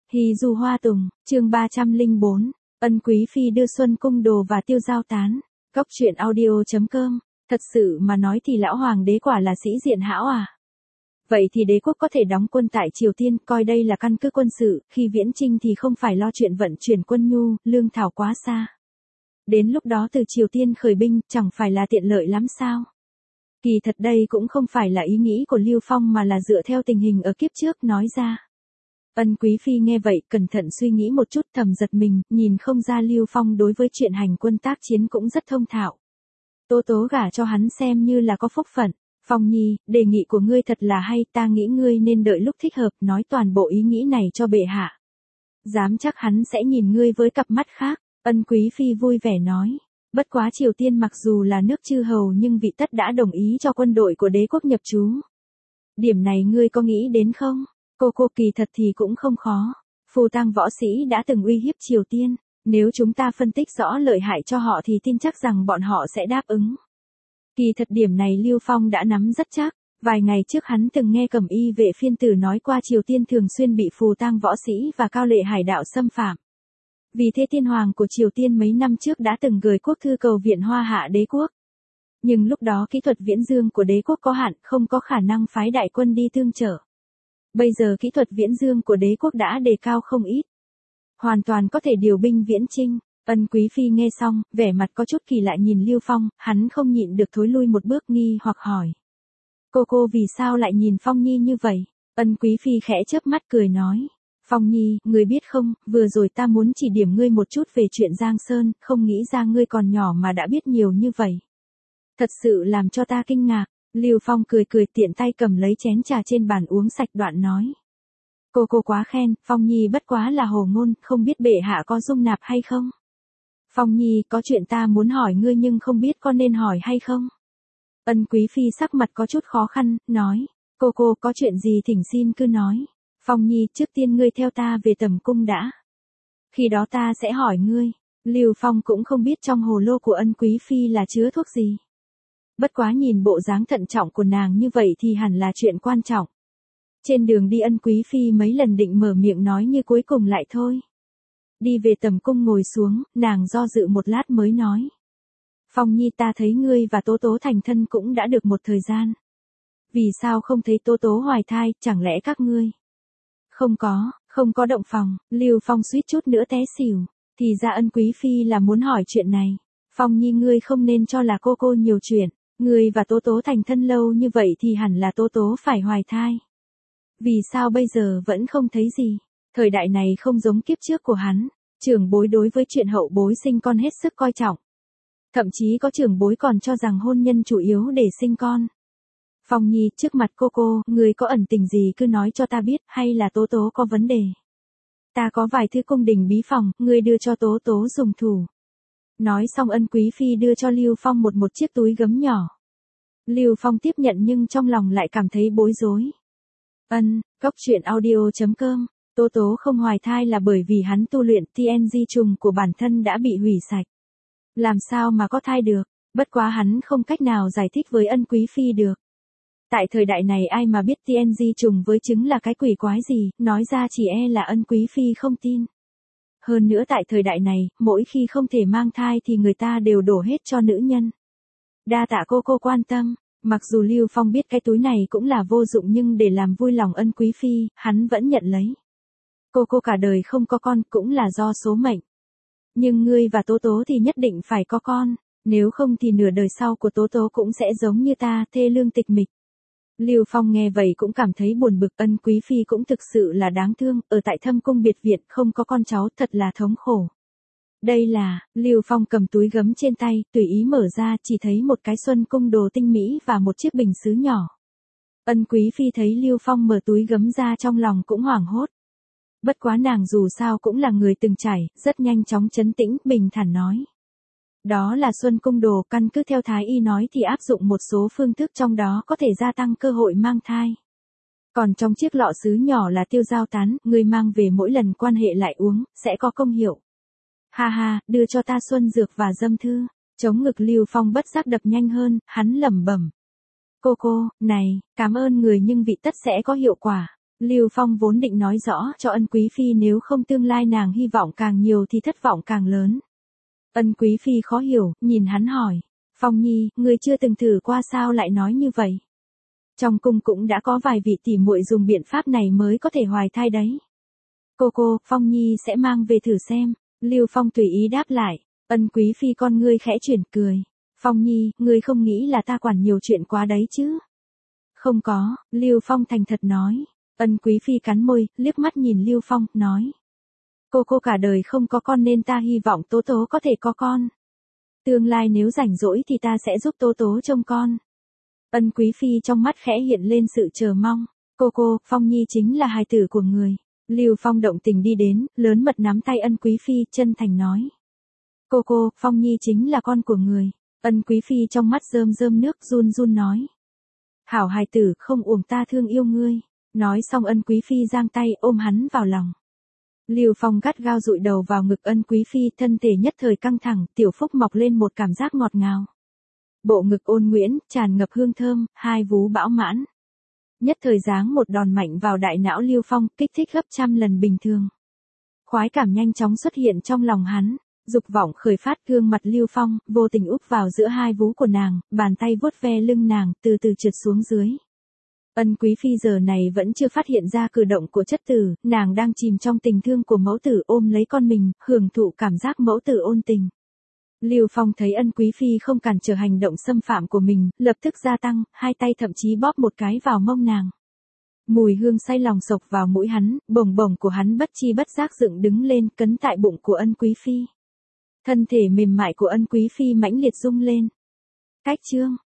Hì dù hoa tùng, chương 304, Ân Quý Phi đưa Xuân Cung Đồ và Tiêu Giao tán. Góc truyện audio.com, thật sự mà nói thì lão hoàng đế quả là sĩ diện hão à. Vậy thì đế quốc có thể đóng quân tại Triều Tiên, coi đây là căn cứ quân sự, khi viễn chinh thì không phải lo chuyện vận chuyển quân nhu, lương thảo quá xa. Đến lúc đó từ Triều Tiên khởi binh, chẳng phải là tiện lợi lắm sao? Kỳ thật đây cũng không phải là ý nghĩ của Lưu Phong mà là dựa theo tình hình ở kiếp trước nói ra. Ân Quý Phi nghe vậy, cẩn thận suy nghĩ một chút, thầm giật mình, nhìn không ra Lưu Phong đối với chuyện hành quân tác chiến cũng rất thông thạo. Tố tố gả cho hắn xem như là có phúc phận. Phong Nhi, đề nghị của ngươi thật là hay, ta nghĩ ngươi nên đợi lúc thích hợp nói toàn bộ ý nghĩ này cho bệ hạ. Dám chắc hắn sẽ nhìn ngươi với cặp mắt khác. Ân Quý Phi vui vẻ nói. Bất quá Triều Tiên mặc dù là nước chư hầu nhưng vị tất đã đồng ý cho quân đội của đế quốc nhập trú. Điểm này ngươi có nghĩ đến không? Cô kỳ thật thì cũng không khó. Phù tang võ sĩ đã từng uy hiếp Triều Tiên. Nếu chúng ta phân tích rõ lợi hại cho họ thì tin chắc rằng bọn họ sẽ đáp ứng. Kỳ thật điểm này Lưu Phong đã nắm rất chắc. Vài ngày trước hắn từng nghe Cẩm Y vệ phiên tử nói qua Triều Tiên thường xuyên bị phù tang võ sĩ và cao lệ hải đạo xâm phạm. Vì thế tiên hoàng của Triều Tiên mấy năm trước đã từng gửi quốc thư cầu viện Hoa Hạ đế quốc. Nhưng lúc đó kỹ thuật viễn dương của đế quốc có hạn, không có khả năng phái đại quân đi tương trợ. Bây giờ kỹ thuật viễn dương của đế quốc đã đề cao không ít. Hoàn toàn có thể điều binh viễn chinh. Ân Quý Phi nghe xong, vẻ mặt có chút kỳ lạ nhìn Lưu Phong, hắn không nhịn được thối lui một bước nghi hoặc hỏi. Cô vì sao lại nhìn Phong Nhi như vậy? Ân Quý Phi khẽ chớp mắt cười nói. Phong Nhi, ngươi biết không, vừa rồi ta muốn chỉ điểm ngươi một chút về chuyện Giang Sơn, không nghĩ ra ngươi còn nhỏ mà đã biết nhiều như vậy. Thật sự làm cho ta kinh ngạc. Lưu Phong cười tiện tay cầm lấy chén trà trên bàn uống sạch đoạn nói. Cô quá khen, Phong Nhi bất quá là hồ ngôn, không biết bệ hạ có dung nạp hay không? Phong Nhi, có chuyện ta muốn hỏi ngươi nhưng không biết có nên hỏi hay không? Ân Quý Phi sắc mặt có chút khó khăn, nói. Cô có chuyện gì thỉnh xin cứ nói. Phong Nhi, trước tiên ngươi theo ta về tầm cung đã. Khi đó ta sẽ hỏi ngươi. Lưu Phong cũng không biết trong hồ lô của Ân Quý Phi là chứa thuốc gì. Bất quá nhìn bộ dáng thận trọng của nàng như vậy thì hẳn là chuyện quan trọng. Trên đường đi Ân Quý Phi mấy lần định mở miệng nói như cuối cùng lại thôi. Đi về tầm cung ngồi xuống, nàng do dự một lát mới nói. Phong Nhi, ta thấy ngươi và Tố Tố thành thân cũng đã được một thời gian. Vì sao không thấy Tố Tố hoài thai, chẳng lẽ các ngươi? Không có động phòng. Lưu Phong suýt chút nữa té xỉu. Thì ra Ân Quý Phi là muốn hỏi chuyện này. Phong Nhi, ngươi không nên cho là cô nhiều chuyện. Ngươi và Tố Tố thành thân lâu như vậy thì hẳn là Tố Tố phải hoài thai. Vì sao bây giờ vẫn không thấy gì? Thời đại này không giống kiếp trước của hắn. Trưởng bối đối với chuyện hậu bối sinh con hết sức coi trọng. Thậm chí có trưởng bối còn cho rằng hôn nhân chủ yếu để sinh con. Phong Nhi, trước mặt cô, người có ẩn tình gì cứ nói cho ta biết, hay là Tố Tố có vấn đề. Ta có vài thứ cung đình bí phòng, ngươi đưa cho Tố Tố dùng thủ. Nói xong Ân Quý Phi đưa cho Lưu Phong một chiếc túi gấm nhỏ. Lưu Phong tiếp nhận nhưng trong lòng lại cảm thấy bối rối. Góc truyện audio.com, Tố Tố không hoài thai là bởi vì hắn tu luyện TNG trùng của bản thân đã bị hủy sạch. Làm sao mà có thai được, bất quá hắn không cách nào giải thích với Ân Quý Phi được. Tại thời đại này ai mà biết TNG trùng với trứng là cái quỷ quái gì, nói ra chỉ là Ân Quý Phi không tin. Hơn nữa tại thời đại này, mỗi khi không thể mang thai thì người ta đều đổ hết cho nữ nhân. Đa tạ cô quan tâm, mặc dù Lưu Phong biết cái túi này cũng là vô dụng nhưng để làm vui lòng Ân Quý Phi, hắn vẫn nhận lấy. Cô cả đời không có con cũng là do số mệnh. Nhưng ngươi và Tố Tố thì nhất định phải có con, nếu không thì nửa đời sau của Tố Tố cũng sẽ giống như ta, thê lương tịch mịch. Lưu Phong nghe vậy cũng cảm thấy buồn bực, Ân Quý Phi cũng thực sự là đáng thương, ở tại Thâm Cung biệt viện không có con cháu thật là thống khổ. Đây là, Lưu Phong cầm túi gấm trên tay, tùy ý mở ra chỉ thấy một cái Xuân Cung Đồ tinh mỹ và một chiếc bình sứ nhỏ. Ân Quý Phi thấy Lưu Phong mở túi gấm ra trong lòng cũng hoảng hốt. Bất quá nàng dù sao cũng là người từng trải, rất nhanh chóng trấn tĩnh, bình thản nói. Đó là Xuân Cung Đồ, căn cứ theo Thái Y nói thì áp dụng một số phương thức trong đó có thể gia tăng cơ hội mang thai. Còn trong chiếc lọ sứ nhỏ là Tiêu Giao tán, người mang về mỗi lần quan hệ lại uống, sẽ có công hiệu. Ha, đưa cho ta xuân dược và dâm thư. Chống ngực Lưu Phong bất giác đập nhanh hơn, hắn lẩm bẩm. Cô, này, cảm ơn người nhưng vị tất sẽ có hiệu quả. Lưu Phong vốn định nói rõ cho Ân Quý Phi nếu không tương lai nàng hy vọng càng nhiều thì thất vọng càng lớn. Ân Quý Phi khó hiểu, nhìn hắn hỏi. Phong Nhi, ngươi chưa từng thử qua sao lại nói như vậy? Trong cung cũng đã có vài vị tỷ muội dùng biện pháp này mới có thể hoài thai đấy. Cô, Phong Nhi sẽ mang về thử xem. Lưu Phong tùy ý đáp lại. Ân Quý Phi con ngươi khẽ chuyển cười. Phong Nhi, ngươi không nghĩ là ta quản nhiều chuyện quá đấy chứ? Không có, Lưu Phong thành thật nói. Ân Quý Phi cắn môi, liếc mắt nhìn Lưu Phong, nói. Cô cả đời không có con nên ta hy vọng Tố Tố có thể có con. Tương lai nếu rảnh rỗi thì ta sẽ giúp Tố Tố trông con. Ân Quý Phi trong mắt khẽ hiện lên sự chờ mong. Cô, Phong Nhi chính là hài tử của người. Lưu Phong động tình đi đến, lớn mật nắm tay Ân Quý Phi, chân thành nói. Cô, Phong Nhi chính là con của người. Ân Quý Phi trong mắt rơm rơm nước run run nói. Hảo hài tử, không uổng ta thương yêu ngươi. Nói xong Ân Quý Phi giang tay ôm hắn vào lòng. Lưu Phong gắt gao dụi đầu vào ngực Ân Quý Phi, thân thể nhất thời căng thẳng, tiểu phúc mọc lên một cảm giác ngọt ngào. Bộ ngực ôn nguyễn, tràn ngập hương thơm, hai vú bão mãn. Nhất thời giáng một đòn mạnh vào đại não Lưu Phong, kích thích gấp trăm lần bình thường. Khoái cảm nhanh chóng xuất hiện trong lòng hắn, dục vọng khởi phát, gương mặt Lưu Phong, vô tình úp vào giữa hai vú của nàng, bàn tay vuốt ve lưng nàng, từ từ trượt xuống dưới. Ân Quý Phi giờ này vẫn chưa phát hiện ra cử động của chất tử, nàng đang chìm trong tình thương của mẫu tử, ôm lấy con mình, hưởng thụ cảm giác mẫu tử ôn tình. Lưu Phong thấy Ân Quý Phi không cản trở hành động xâm phạm của mình, lập tức gia tăng, hai tay thậm chí bóp một cái vào mông nàng. Mùi hương say lòng sộc vào mũi hắn, bồng bồng của hắn bất chi bất giác dựng đứng lên, cấn tại bụng của Ân Quý Phi. Thân thể mềm mại của Ân Quý Phi mãnh liệt rung lên. Cách chương